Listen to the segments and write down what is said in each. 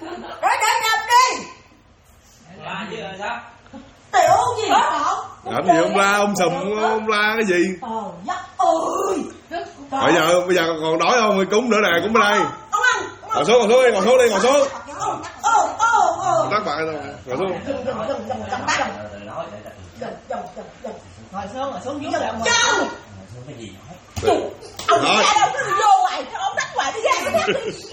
Để đập đi. La chứ là sao? Tiểu gì cậu? Làm gì ông la ông sùm ông la cái gì? Đất ơi. Bây giờ còn đói không? Thì cúng nữa nè, cúng ở đây. Ông ăn. Ngồi xuống đi, ngồi xuống. Tắt bạn rồi, ngồi xuống. Ngồi xuống dưới rồi. Châu. Cái gì Ông ra đâu cứ vô hoài, ông đắt hoài đi ra.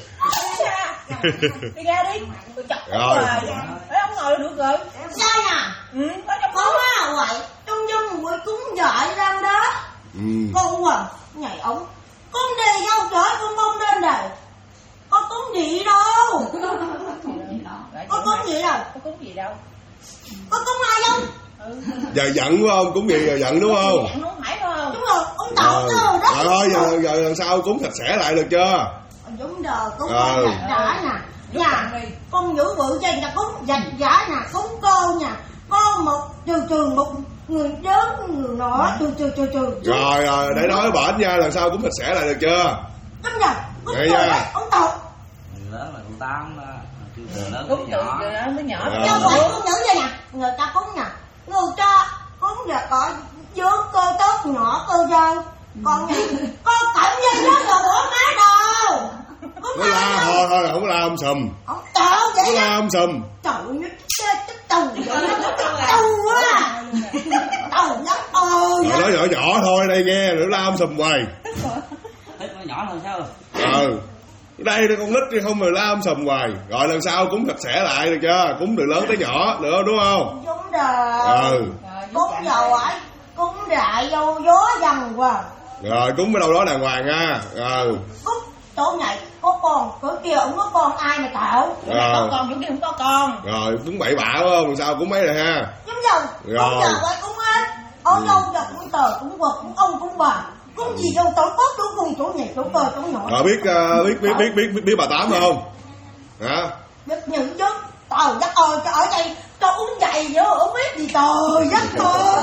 Đi ra đi. Tôi chọc Rồi. Thấy ông ngồi được rồi. Sao nè? Có trong không á vậy. Trong buổi cúng dạy ra đó. Con à, nhảy ống. Con đi đâu trời, con không lên đây. Con cúng gì đâu. Con cúng gì đâu. Có cúng gì đâu. Con cúng ai không? Giờ giận phải không? Cúng gì giờ giận đúng không? Giận không phải không? Đúng rồi, ông tậu từ đó. Rồi thôi, giờ lần sau cúng sạch sẽ lại được chưa? Đúng rồi, cúng sạch sẽ nè. Nhà con giữ bự trên là cúng dạch giả nè, cúng cô nha. Con một trường một người lớn người nọ trừ. Rồi để nói bệnh nha, lần sau cúng sạch sẽ lại được chưa? Đúng rồi, cúng cô đấy, ông tậu. Người lớn là con tám từ lớn Cúng tới nhỏ. cho vậy cúng giữ vậy nè, người ta cúng nè. Người ta cúng là có dưỡng cơ tốt nhỏ cơ dâu. Còn con cạnh như nó rồi bỏ má đâu. Nó la thôi là không có la ông sùm. Ông tậu vậy Nó la đó. ông sùm. Trời nó chết tàu vậy nó tàu quá. Tàu lắm ơi. Nói nhỏ thôi đây nghe, rồi la ông sùm hoài. Thích nó nhỏ hơn sao? Đây con nít chứ không mà la ông sùm hoài. Rồi lần sau cúng sạch sẽ lại được chưa? Cúng từ lớn tới nhỏ nữa đúng không? Đúng rồi. Cúng dầu ấy, cúng đại dâu gió dần qua. Rồi cúng ở đâu đó đàng hoàng nha. Cúng chỗ này có con, chỗ kia không có con, ai mà tạo. Chỗ này có con, chỗ kia không có con. Rồi cúng bậy bạ phải không? Sao cúng mấy rồi ha? Đúng rồi. Cúng giờ ấy cúng hết. Ở đâu giờ cúng tờ, cúng vật, cúng ông, cúng bà. Cúng gì đâu tổ tốt chỗ cùng chỗ này, chỗ cơ, chỗ nhỏ. Rồi biết bà Tám không? Hả? Biết những chứ. Trời đất ơi, ở đây cho uống giày nữa, không biết gì trời đất ơi.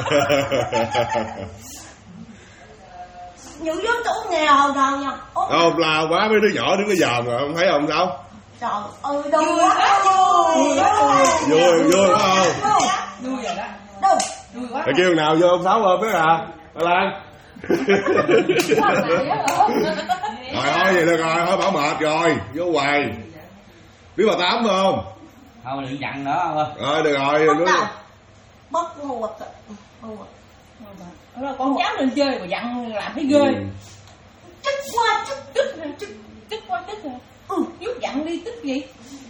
Những đứa chỗ nghèo nào nha. Không, la quá mấy đứa nhỏ đứng cái dòm rồi, không thấy không sao? Trời ơi, đâu quá vui phải không? Vui rồi đó. Đâu? Vui quá. Để kêu nào vô ông Sáu ôm biết à? Ba Lan. Rồi thôi vậy được rồi, thôi bảo mệt rồi, vô hoài. Biết bà Tám không? Thôi đừng dặn nữa không ơi. Rồi được rồi. Bất ngu quật. Con cháu lên chơi mà dặn làm thấy ghê. Tức quá, Tức quá. Giúp dặn đi, tức gì?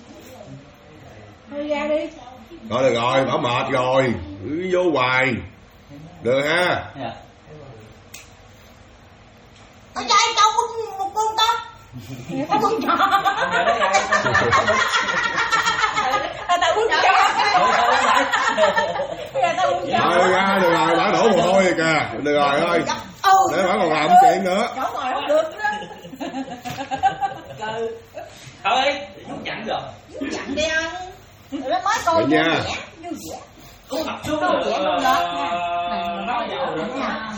Thôi ra đi. Thôi được rồi, bảo mệt rồi, cứ vô hoài. Được ha. Ở đây tao một con tao. Tao con nhỏ. Tao muốn nhỏ. Rồi ra được rồi, đã đổ mồ hôi rồi kìa. Được rồi thôi. Để bà còn làm chuyện nữa. Chỗ ngồi không được đó. Thôi, giúp dặn rồi. Giúp dặn đi anh. Nó mới coi vui vẻ. Cô học xuống rồi. Nói vậy nha.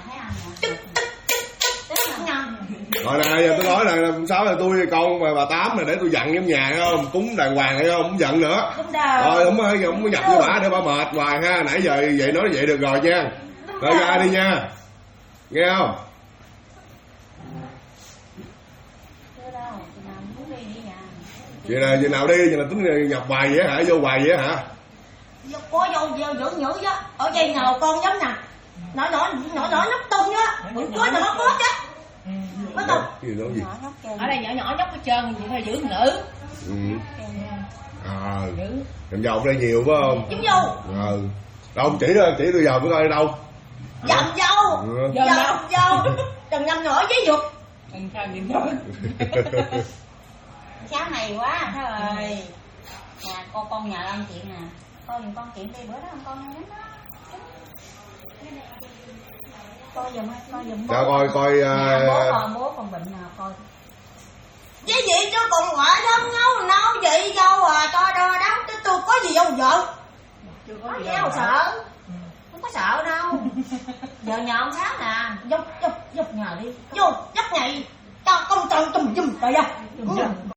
Rồi nè, giờ tôi nói là Sáu là tôi con mà bà Tám này để tôi dặn trong nhà không? Cúng đàng hoàng hay không? Không giận nữa. Rồi không có nhập với bà để bà mệt hoài ha. Nãy giờ vậy nói vậy được rồi nha. Rồi ra đi nha. Nghe không? Vậy nào đi, vậy là tính nhập hoài vậy hả? Vô hoài vậy hả? Có vô dưỡng nhữ chứ. Ở đây nào con giống nè. Nhỏ nhóc tung á. Bữa cuối là nó có chứ. Có không? Gì? Ở đây nhỏ nhóc hết trơn, vậy thôi giữ nữ. Dầm dầu đây nhiều phải không? Dầm dầu. Đâu chỉ tôi giờ mới coi đâu. Dầm dầu. Đừng ngâm nhỏ với dục. Đừng sao nhìn thôi. Cháu này quá thôi ơi. Nhà con nhờ anh chuyện nè. Con chuyện đi bữa đó con ăn đó. Coi giùm bố. Cho coi Bố còn bệnh nào coi. Với gì chứ còn ngoại thăm nấu gì đâu à, cho đo đóng chứ tôi có gì đâu vợ. Chưa có gì đâu sợ. Không có sợ đâu. Giờ nhờ ông Sáu nè, giúp nhờ đi. Vô, giúp nhầy. Cho con tròn chùm trời ra.